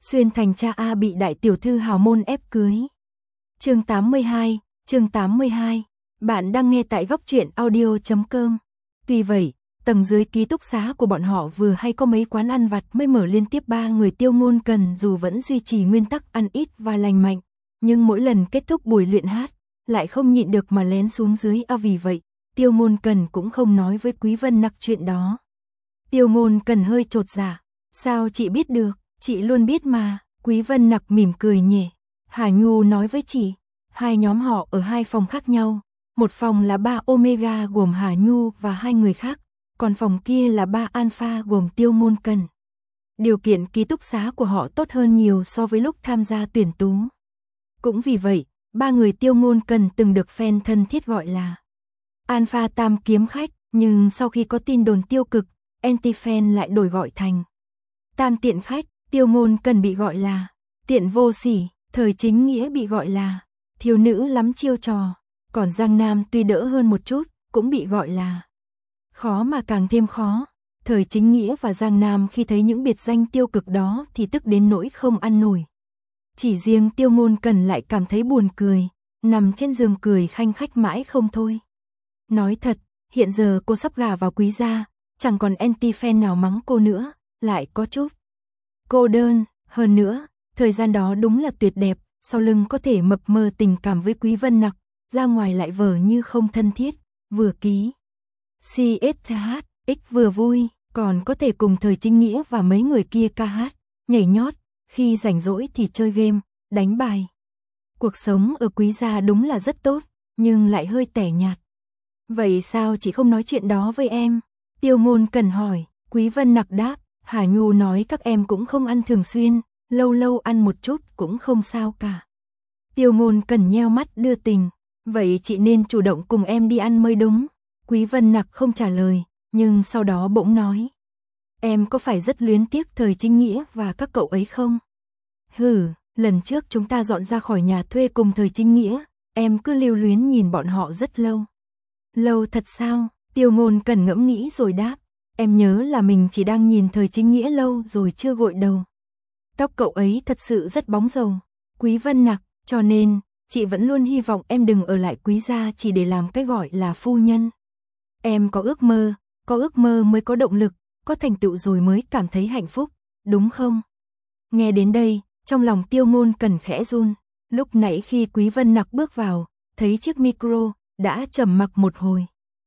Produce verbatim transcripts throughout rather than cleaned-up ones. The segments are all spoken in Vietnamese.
Xuyên thành cha A bị đại tiểu thư hào môn ép cưới. Chương tám mươi hai, chương tám mươi hai. Bạn đang nghe tại góc truyện audio chấm com. Tuy vậy, tầng dưới ký túc xá của bọn họ vừa hay có mấy quán ăn vặt mới mở liên tiếp, ba người Tiêu Ngôn Cần dù vẫn duy trì nguyên tắc ăn ít và lành mạnh, nhưng mỗi lần kết thúc buổi luyện hát, lại không nhịn được mà lén xuống dưới. À, vì vậy, Tiêu Ngôn Cần cũng không nói với Quý Vân Nặc chuyện đó. Tiêu Ngôn Cần hơi chột dạ, sao chị biết được? Chị luôn biết mà. Quý Vân Nặc mỉm cười nhẹ. Hà Nhu nói với chị, hai nhóm họ ở hai phòng khác nhau, một phòng là ba Omega gồm Hà Nhu và hai người khác, còn phòng kia là ba Alpha gồm Tiêu Ngôn Cần. Điều kiện ký túc xá của họ tốt hơn nhiều so với lúc tham gia tuyển tú. Cũng vì vậy, ba người Tiêu Ngôn Cần từng được fan thân thiết gọi là Alpha Tam Kiếm Khách, nhưng sau khi có tin đồn tiêu cực, anti-fan lại đổi gọi thành Tam Tiện Khách. Tiêu Ngôn Cần bị gọi là Tiện Vô Sỉ, Thời Chính Nghĩa bị gọi là Thiếu Nữ Lắm Chiêu Trò, còn Giang Nam tuy đỡ hơn một chút, cũng bị gọi là Khó Mà Càng Thêm Khó. Thời Chính Nghĩa và Giang Nam khi thấy những biệt danh tiêu cực đó thì tức đến nỗi không ăn nổi. Chỉ riêng Tiêu Ngôn Cần lại cảm thấy buồn cười, nằm trên giường cười khanh khách mãi không thôi. Nói thật, hiện giờ cô sắp gả vào Quý gia, chẳng còn anti-fan nào mắng cô nữa, lại có chút cô đơn. Hơn nữa, thời gian đó đúng là tuyệt đẹp, sau lưng có thể mập mờ tình cảm với Quý Vân Nặc, ra ngoài lại vờ như không thân thiết, vừa ký xê ét hát ích vừa vui, còn có thể cùng Thời Chính Nghĩa và mấy người kia ca hát, nhảy nhót, khi rảnh rỗi thì chơi game, đánh bài. Cuộc sống ở Quý gia đúng là rất tốt, nhưng lại hơi tẻ nhạt. Vậy sao chị không nói chuyện đó với em? Tiêu Ngôn Cần hỏi. Quý Vân Nặc đáp, Hà Nhu nói các em cũng không ăn thường xuyên, lâu lâu ăn một chút cũng không sao cả. Tiêu Ngôn Cần nheo mắt đưa tình, vậy chị nên chủ động cùng em đi ăn mới đúng. Quý Vân Nặc không trả lời, nhưng sau đó bỗng nói, em có phải rất luyến tiếc Thời Chính Nghĩa và các cậu ấy không? Hừ, lần trước chúng ta dọn ra khỏi nhà thuê cùng Thời Chính Nghĩa, em cứ lưu luyến nhìn bọn họ rất lâu. Lâu thật sao? Tiêu Ngôn Cần ngẫm nghĩ rồi đáp, em nhớ là mình chỉ đang nhìn Thời Chính Nghĩa lâu rồi chưa gội đầu. Tóc cậu ấy thật sự rất bóng rầu. Quý Vân Nặc, cho nên, chị vẫn luôn hy vọng em đừng ở lại Quý gia chỉ để làm cái gọi là phu nhân. Em có ước mơ, có ước mơ mới có động lực, có thành tựu rồi mới cảm thấy hạnh phúc, đúng không? Nghe đến đây, trong lòng Tiêu Ngôn Cần khẽ run. Lúc nãy khi Quý Vân Nặc bước vào, thấy chiếc micro, đã trầm mặc một hồi.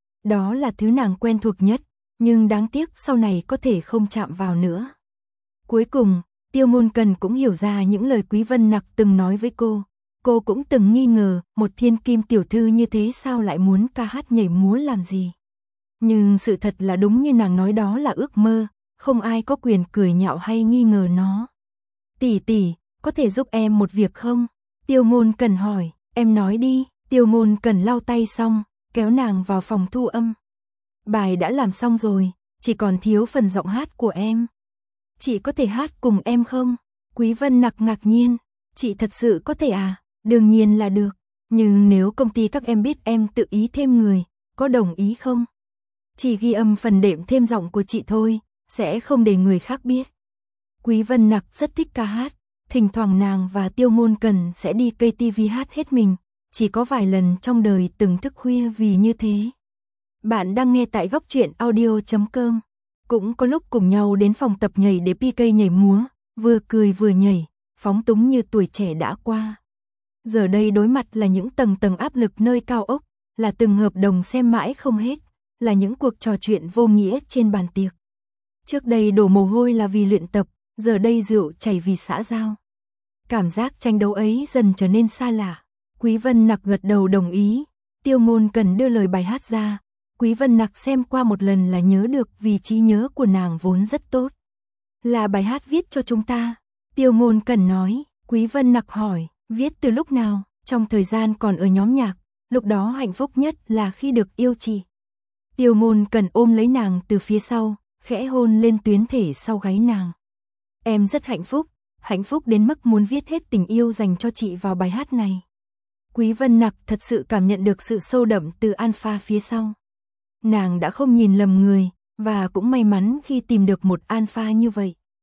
Đó là thứ nàng quen thuộc nhất, nhưng đáng tiếc sau này có thể không chạm vào nữa. Cuối cùng, Tiêu Ngôn Cần cũng hiểu ra những lời Quý Vân Nặc từng nói với cô. Cô cũng từng nghi ngờ, một thiên kim tiểu thư như thế sao lại muốn ca hát nhảy múa làm gì. Nhưng sự thật là đúng như nàng nói, đó là ước mơ, không ai có quyền cười nhạo hay nghi ngờ nó. Tỷ tỷ, có thể giúp em một việc không? Tiêu Ngôn Cần hỏi. Em nói đi. Tiêu Ngôn Cần lau tay xong, kéo nàng vào phòng thu âm. Bài đã làm xong rồi, chỉ còn thiếu phần giọng hát của em. Chị có thể hát cùng em không? Quý Vân Nặc ngạc nhiên. Chị thật sự có thể à? Đương nhiên là được. Nhưng nếu công ty các em biết em tự ý thêm người, có đồng ý không? Chỉ ghi âm phần đệm thêm giọng của chị thôi, sẽ không để người khác biết. Quý Vân Nặc rất thích ca hát, thỉnh thoảng nàng và Tiêu Ngôn Cần sẽ đi ca tê vê hát hết mình, chỉ có vài lần trong đời từng thức khuya vì như thế. Bạn đang nghe tại góc truyện audio chấm com. Cũng có lúc cùng nhau đến phòng tập nhảy để pê ca nhảy múa, vừa cười vừa nhảy, phóng túng như tuổi trẻ đã qua. Giờ đây đối mặt là những tầng tầng áp lực nơi cao ốc, là từng hợp đồng xem mãi không hết, là những cuộc trò chuyện vô nghĩa trên bàn tiệc. Trước đây đổ mồ hôi là vì luyện tập, giờ đây rượu chảy vì xã giao. Cảm giác tranh đấu ấy dần trở nên xa lạ. Quý Vân Nặc gật đầu đồng ý. Tiêu Ngôn Cần đưa lời bài hát ra. Quý Vân Nặc xem qua một lần là nhớ được, vì trí nhớ của nàng vốn rất tốt. Là bài hát viết cho chúng ta. Tiêu Ngôn Cần nói. Quý Vân Nặc hỏi, viết từ lúc nào? Trong thời gian còn ở nhóm nhạc, lúc đó hạnh phúc nhất là khi được yêu chị. Tiêu Ngôn Cần ôm lấy nàng từ phía sau, khẽ hôn lên tuyến thể sau gáy nàng. Em rất hạnh phúc, hạnh phúc đến mức muốn viết hết tình yêu dành cho chị vào bài hát này. Quý Vân Nặc thật sự cảm nhận được sự sâu đậm từ Alpha phía sau. Nàng đã không nhìn lầm người, và cũng may mắn khi tìm được một Alpha như vậy.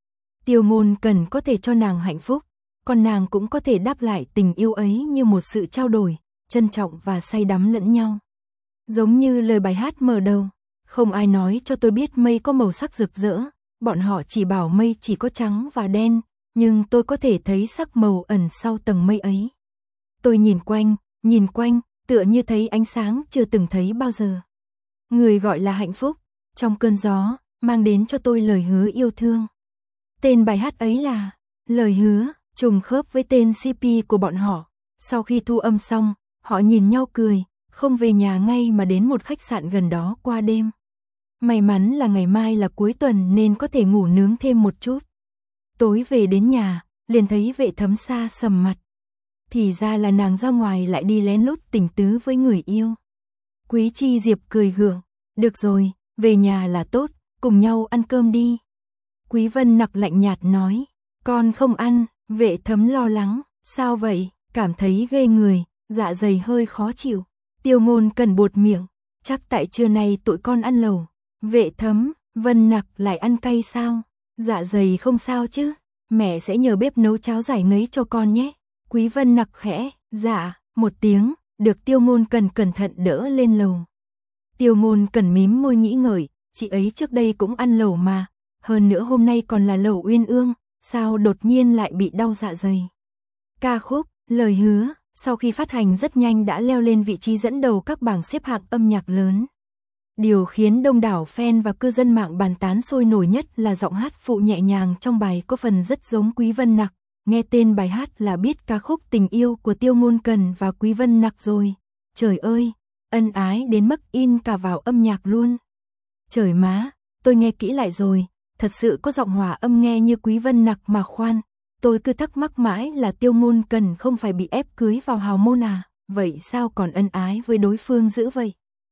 Tiêu Ngôn Cần có thể cho nàng hạnh phúc, còn nàng cũng có thể đáp lại tình yêu ấy như một sự trao đổi, trân trọng và say đắm lẫn nhau. Giống như lời bài hát mở đầu, không ai nói cho tôi biết mây có màu sắc rực rỡ, bọn họ chỉ bảo mây chỉ có trắng và đen, nhưng tôi có thể thấy sắc màu ẩn sau tầng mây ấy. Tôi nhìn quanh, nhìn quanh, tựa như thấy ánh sáng chưa từng thấy bao giờ. Người gọi là hạnh phúc, trong cơn gió, mang đến cho tôi lời hứa yêu thương. Tên bài hát ấy là Lời Hứa, trùng khớp với tên xê pê của bọn họ. Sau khi thu âm xong, họ nhìn nhau cười, không về nhà ngay mà đến một khách sạn gần đó qua đêm. May mắn là ngày mai là cuối tuần nên có thể ngủ nướng thêm một chút. Tối về đến nhà, liền thấy Vệ Thấm xa sầm mặt. Thì ra là nàng ra ngoài lại đi lén lút tình tứ với người yêu. Quý Chi Diệp cười gượng, được rồi, về nhà là tốt, cùng nhau ăn cơm đi. Quý Vân Nặc lạnh nhạt nói, con không ăn. Vệ Thấm lo lắng, sao vậy, cảm thấy ghê người, dạ dày hơi khó chịu. Tiêu Ngôn Cần buột miệng, chắc tại trưa nay tụi con ăn lẩu. Vệ Thấm, Vân Nặc lại ăn cay sao? Dạ dày không sao chứ, mẹ sẽ nhờ bếp nấu cháo giải ngấy cho con nhé. Quý Vân Nặc khẽ, dạ, một tiếng, được Tiêu Ngôn Cần cẩn thận đỡ lên lầu. Tiêu Ngôn Cần mím môi nghĩ ngợi, chị ấy trước đây cũng ăn lẩu mà, hơn nữa hôm nay còn là lẩu uyên ương, sao đột nhiên lại bị đau dạ dày. Ca khúc Lời Hứa sau khi phát hành rất nhanh đã leo lên vị trí dẫn đầu các bảng xếp hạng âm nhạc lớn. Điều khiến đông đảo fan và cư dân mạng bàn tán sôi nổi nhất là giọng hát phụ nhẹ nhàng trong bài có phần rất giống Quý Vân Nặc. Nghe tên bài hát là biết ca khúc tình yêu của Tiêu Ngôn Cần và Quý Vân Nặc rồi. Trời ơi, ân ái đến mức in cả vào âm nhạc luôn. Trời má, tôi nghe kỹ lại rồi, thật sự có giọng hòa âm nghe như Quý Vân Nặc mà khoan. Tôi cứ thắc mắc mãi là Tiêu Ngôn Cần không phải bị ép cưới vào hào môn à, vậy sao còn ân ái với đối phương dữ vậy?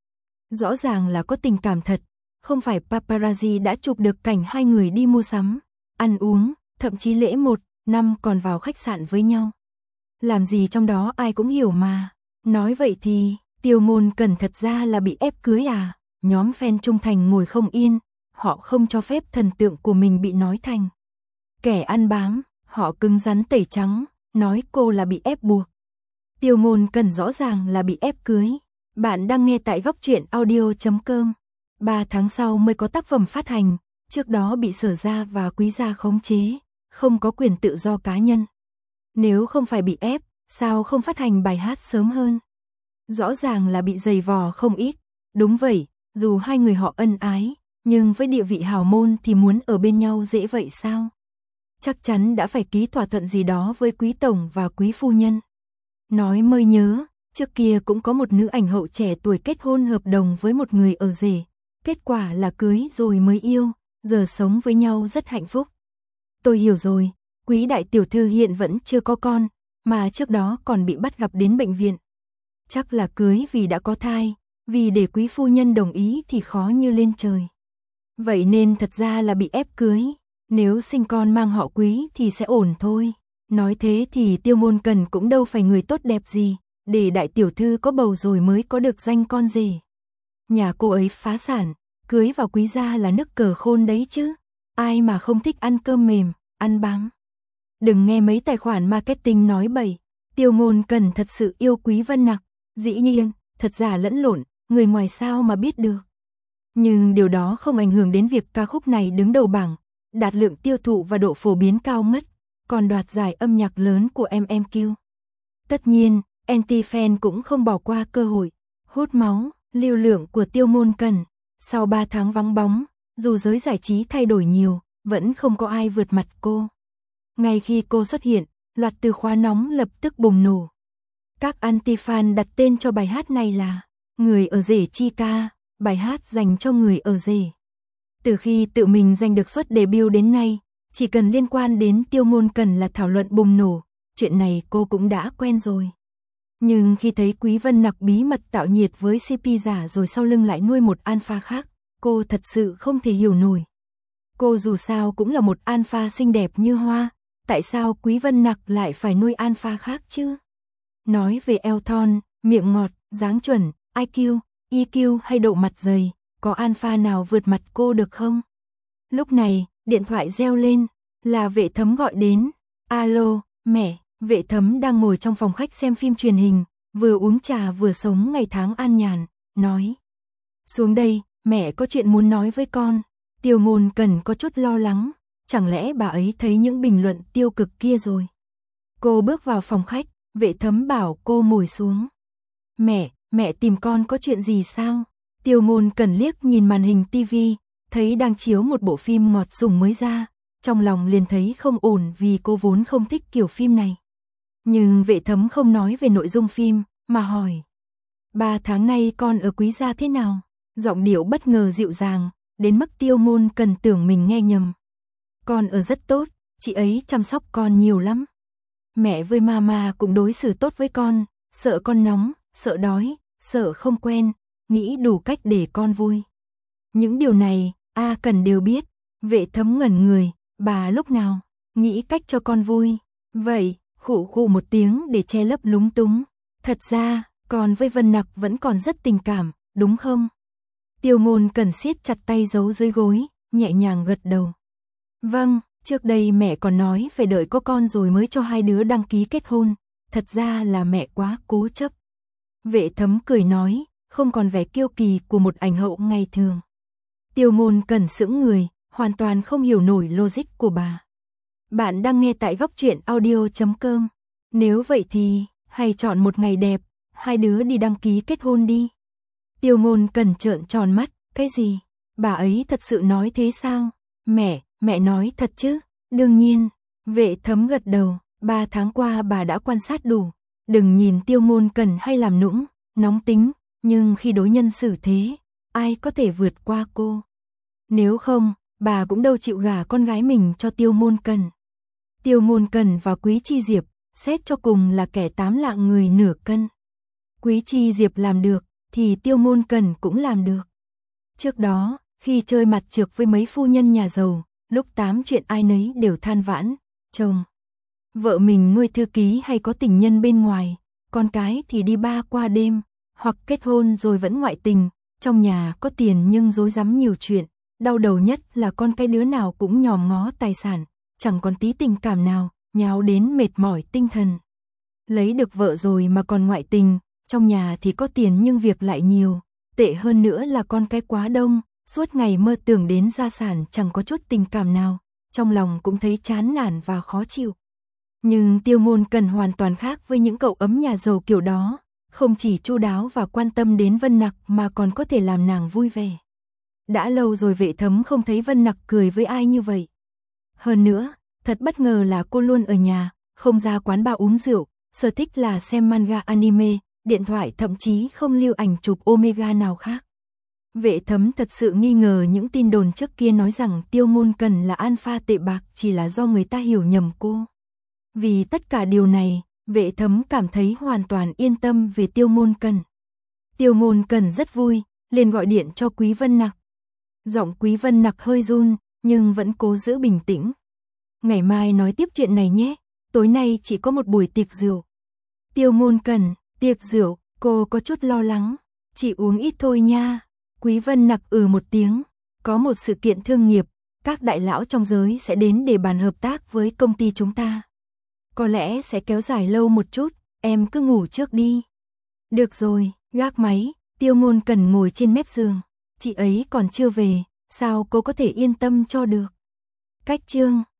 Rõ ràng là có tình cảm thật, không phải paparazzi đã chụp được cảnh hai người đi mua sắm, ăn uống, thậm chí lễ một năm còn vào khách sạn với nhau. Làm gì trong đó ai cũng hiểu mà. Nói vậy thì, Tiêu Ngôn Cần thật ra là bị ép cưới à? Nhóm fan trung thành ngồi không yên, họ không cho phép thần tượng của mình bị nói thành kẻ ăn bám, họ cứng rắn tẩy trắng, nói cô là bị ép buộc. Tiêu Ngôn Cần rõ ràng là bị ép cưới. Bạn đang nghe tại góc truyện audio chấm com. Ba tháng sau mới có tác phẩm phát hành, trước đó bị Sở Gia và Quý Gia khống chế, không có quyền tự do cá nhân. Nếu không phải bị ép, sao không phát hành bài hát sớm hơn? Rõ ràng là bị giày vò không ít. Đúng vậy, dù hai người họ ân ái, nhưng với địa vị hào môn thì muốn ở bên nhau dễ vậy sao? Chắc chắn đã phải ký thỏa thuận gì đó với Quý Tổng và Quý Phu Nhân. Nói mới nhớ, trước kia cũng có một nữ ảnh hậu trẻ tuổi kết hôn hợp đồng với một người ở rể. Kết quả là cưới rồi mới yêu, giờ sống với nhau rất hạnh phúc. Tôi hiểu rồi, Quý đại tiểu thư hiện vẫn chưa có con, mà trước đó còn bị bắt gặp đến bệnh viện. Chắc là cưới vì đã có thai, vì để Quý Phu Nhân đồng ý thì khó như lên trời. Vậy nên thật ra là bị ép cưới, nếu sinh con mang họ Quý thì sẽ ổn thôi. Nói thế thì Tiêu Ngôn Cần cũng đâu phải người tốt đẹp gì, để đại tiểu thư có bầu rồi mới có được danh con rể. Nhà cô ấy phá sản, cưới vào Quý gia là nước cờ khôn đấy chứ. Ai mà không thích ăn cơm mềm, ăn bám. Đừng nghe mấy tài khoản marketing nói bậy. Tiêu Ngôn Cần thật sự yêu Quý Vân Nặc. Dĩ nhiên, thật giả lẫn lộn, người ngoài sao mà biết được. Nhưng điều đó không ảnh hưởng đến việc ca khúc này đứng đầu bảng, đạt lượng tiêu thụ và độ phổ biến cao ngất, còn đoạt giải âm nhạc lớn của em em quy. Tất nhiên, anti-fan cũng không bỏ qua cơ hội, hút máu, lưu lượng của Tiêu Ngôn Cần. Sau ba tháng vắng bóng, dù giới giải trí thay đổi nhiều, vẫn không có ai vượt mặt cô. Ngay khi cô xuất hiện, loạt từ khóa nóng lập tức bùng nổ. Các anti-fan đặt tên cho bài hát này là Người ở rể chi ca, bài hát dành cho người ở rể. Từ khi tự mình giành được suất debut đến nay, chỉ cần liên quan đến Tiêu Ngôn Cần là thảo luận bùng nổ, chuyện này cô cũng đã quen rồi. Nhưng khi thấy Quý Vân Nặc bí mật tạo nhiệt với xê pê giả rồi sau lưng lại nuôi một alpha khác, cô thật sự không thể hiểu nổi. Cô dù sao cũng là một alpha xinh đẹp như hoa, tại sao Quý Vân Nặc lại phải nuôi alpha khác chứ? Nói về eo thon, miệng ngọt, dáng chuẩn, i kiu, e kiu hay độ mặt dày, có alpha nào vượt mặt cô được không? Lúc này, điện thoại reo lên, Là Vệ Thấm gọi đến. Alo, mẹ, Vệ Thấm đang ngồi trong phòng khách xem phim truyền hình, vừa uống trà vừa sống ngày tháng an nhàn, nói. Xuống đây, mẹ có chuyện muốn nói với con. Tiêu Ngôn Cẩn có chút lo lắng, chẳng lẽ bà ấy thấy những bình luận tiêu cực kia rồi. Cô bước vào phòng khách, Vệ Thấm bảo cô ngồi xuống. Mẹ, mẹ tìm con có chuyện gì sao? Tiêu Ngôn Cẩn liếc nhìn màn hình tivi, thấy đang chiếu một bộ phim ngọt sủng mới ra, trong lòng liền thấy không ổn vì cô vốn không thích kiểu phim này. Nhưng Vệ Thấm không nói về nội dung phim, mà hỏi. Ba tháng nay con ở Quý gia thế nào? Giọng điệu bất ngờ dịu dàng, đến mức Tiêu Ngôn Cẩn tưởng mình nghe nhầm. Con ở rất tốt, chị ấy chăm sóc con nhiều lắm. Mẹ với mama cũng đối xử tốt với con, sợ con nóng, sợ đói, sợ không quen, nghĩ đủ cách để con vui. Những điều này, A Cẩn đều biết. Vệ Thấm ngẩn người, bà lúc nào nghĩ cách cho con vui. Vậy, khụ khụ một tiếng để che lấp lúng túng. Thật ra, con với Vân Nặc vẫn còn rất tình cảm, đúng không? Tiêu Ngôn Cẩn siết chặt tay giấu dưới gối, nhẹ nhàng gật đầu. Vâng, trước đây mẹ còn nói phải đợi có con rồi mới cho hai đứa đăng ký kết hôn. Thật ra là mẹ quá cố chấp. Vệ Thấm cười nói, không còn vẻ kiêu kỳ của một ảnh hậu ngày thường. Tiêu Ngôn Cẩn sững người, hoàn toàn không hiểu nổi logic của bà. Bạn đang nghe tại góc truyện audio chấm com. Nếu vậy thì, hãy chọn một ngày đẹp, hai đứa đi đăng ký kết hôn đi. Tiêu Ngôn Cẩn trợn tròn mắt, cái gì? Bà ấy thật sự nói thế sao? Mẹ, mẹ nói thật chứ? Đương nhiên. Vệ Thấm gật đầu, ba tháng qua bà đã quan sát đủ. Đừng nhìn Tiêu Ngôn Cẩn hay làm nũng, nóng tính, nhưng khi đối nhân xử thế, ai có thể vượt qua cô? Nếu không, bà cũng đâu chịu gả con gái mình cho Tiêu Ngôn Cẩn. Tiêu Ngôn Cẩn và Quý Chi Diệp, xét cho cùng là kẻ tám lạng người nửa cân. Quý Chi Diệp làm được, thì Tiêu Ngôn Cẩn cũng làm được. Trước đó, khi chơi mặt trược với mấy phu nhân nhà giàu, lúc tám chuyện ai nấy đều than vãn, chồng, vợ mình nuôi thư ký hay có tình nhân bên ngoài, con cái thì đi ba qua đêm, hoặc kết hôn rồi vẫn ngoại tình, trong nhà có tiền nhưng rối rắm nhiều chuyện, đau đầu nhất là con cái đứa nào cũng nhòm ngó tài sản, chẳng còn tí tình cảm nào, nháo đến mệt mỏi tinh thần. Lấy được vợ rồi mà còn ngoại tình, trong nhà thì có tiền nhưng việc lại nhiều, tệ hơn nữa là con cái quá đông, suốt ngày mơ tưởng đến gia sản chẳng có chút tình cảm nào, trong lòng cũng thấy chán nản và khó chịu. Nhưng Tiêu Ngôn Cẩn hoàn toàn khác với những cậu ấm nhà giàu kiểu đó, không chỉ chu đáo và quan tâm đến Vân Nặc mà còn có thể làm nàng vui vẻ. Đã lâu rồi Vệ Thấm không thấy Vân Nặc cười với ai như vậy. Hơn nữa, thật bất ngờ là cô luôn ở nhà, không ra quán bar uống rượu, sở thích là xem manga anime, điện thoại thậm chí không lưu ảnh chụp Omega nào khác. Vệ Thấm thật sự nghi ngờ những tin đồn trước kia nói rằng Tiêu Ngôn Cẩn là alpha tệ bạc chỉ là do người ta hiểu nhầm cô. Vì tất cả điều này, Vệ Thấm cảm thấy hoàn toàn yên tâm về Tiêu Ngôn Cẩn. Tiêu Ngôn Cẩn rất vui, liền gọi điện cho Quý Vân Nặc. Giọng Quý Vân Nặc hơi run, nhưng vẫn cố giữ bình tĩnh. Ngày mai nói tiếp chuyện này nhé, tối nay chỉ có một buổi tiệc rượu. Tiêu Ngôn Cẩn, tiệc rượu, cô có chút lo lắng. Chỉ uống ít thôi nha. Quý Vân Nặc ừ một tiếng. Có một sự kiện thương nghiệp, các đại lão trong giới sẽ đến để bàn hợp tác với công ty chúng ta. Có lẽ sẽ kéo dài lâu một chút, em cứ ngủ trước đi. Được rồi, gác máy, Tiêu Ngôn Cẩn ngồi trên mép giường. Chị ấy còn chưa về, sao cô có thể yên tâm cho được? Cách chương